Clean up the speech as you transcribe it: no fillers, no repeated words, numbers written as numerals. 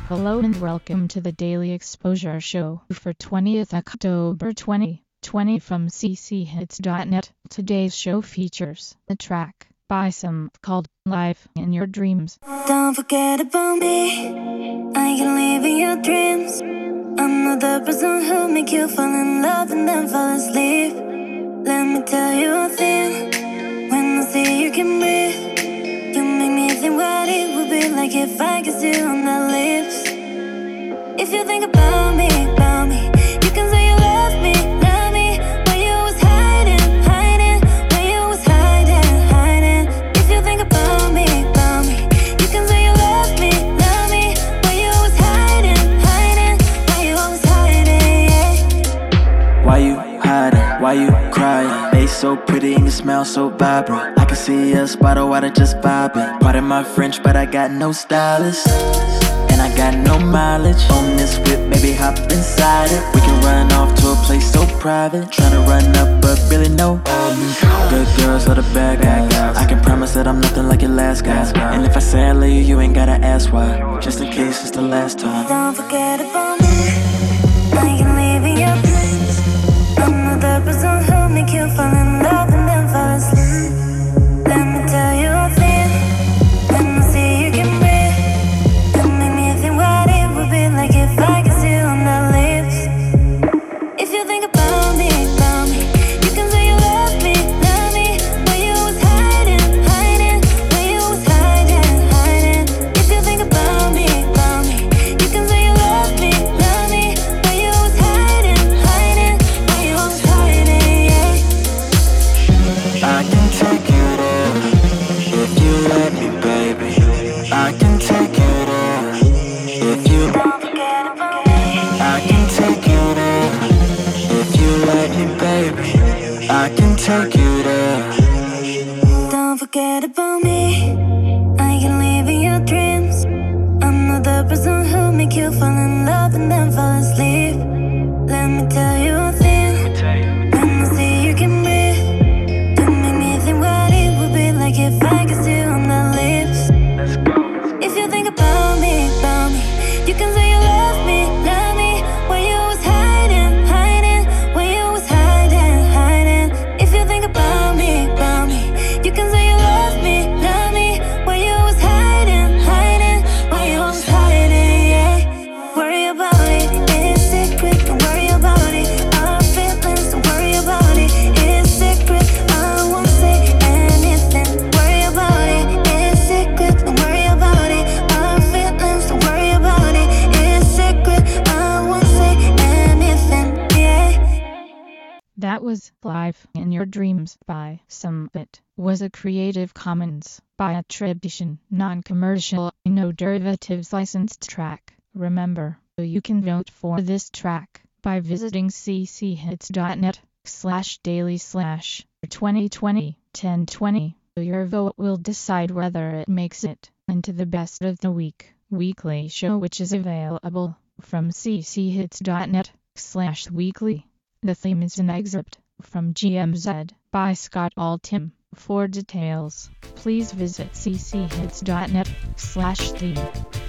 Hello and welcome to the Daily Exposure Show for 20th October 2020 from cchits.net. Today's show features a track by Some called Life in Your Dreams. Don't forget about me, I can live in your dreams. I'm not the person who make you fall in love and then fall asleep. Let me tell you a thing, when I see you can breathe, you make me think what it would be like if I kissed you on the lips. If you think about me, you can say you love me, where you was hiding, where you was hiding. If you think about me, you can say you love me, where you was hiding, where you was hiding, yeah. Why you hiding? Why you crying? They so pretty and you smell so vibrant. I can see us by the water just vibing. Pardon my French, but I got no stylist, and I got no mileage on this whip, maybe hop inside it. We can run off to a place so private, tryna run up but really no. Good girls are the bad guys. I can promise that I'm nothing like your last guy. And if I say I love you, you ain't gotta ask why, just in case it's the last time. Don't forget about me, I can live in your dreams. I'm not the person who make you fall in love and then fall asleep. Let me tell you a thing, when I see you can breathe, you make me think what it would be like if I kissed you on the lips. If you think about me, you can say you love me, where you was hiding, where you was hiding. If you think about me, you can say you love me, where you was hiding, where you was hiding, yeah. I can take you there, if you let me, baby. I can take you there, if you. Don't forget about me, I can take you there, if you let me, baby. I can take you there. don't forget about me, I can live in your dreams. I'm not the person who make you fall in love and then fall asleep. Let me tell you a thing, when I see you can breathe, you make me think what it would be like if I kissed you on the lips. If you think about me, you can say you love me, where you was hiding, where you was hiding. If you think about me, you can say you love me, where you was hiding, where you was hiding, yeah. Worry about it, it's secret. Don't worry about it, our feelings. Don't worry about it, it's secret. I won't say anything. Worry about it, it's secret. Don't worry about it, our feelings. Don't worry about it, it's secret. I won't say anything, yeah. That was Life in Your Dreams by Some. It was a Creative Commons by attribution, non-commercial, no derivatives licensed track. Remember, you can vote for this track by visiting cchits.net/daily/2020-1020. Your vote will decide whether it makes it into the best of the week weekly show, which is available from cchits.net/weekly. The theme is an excerpt from GMZ by Scott Altham. For details, please visit cchits.net/theme.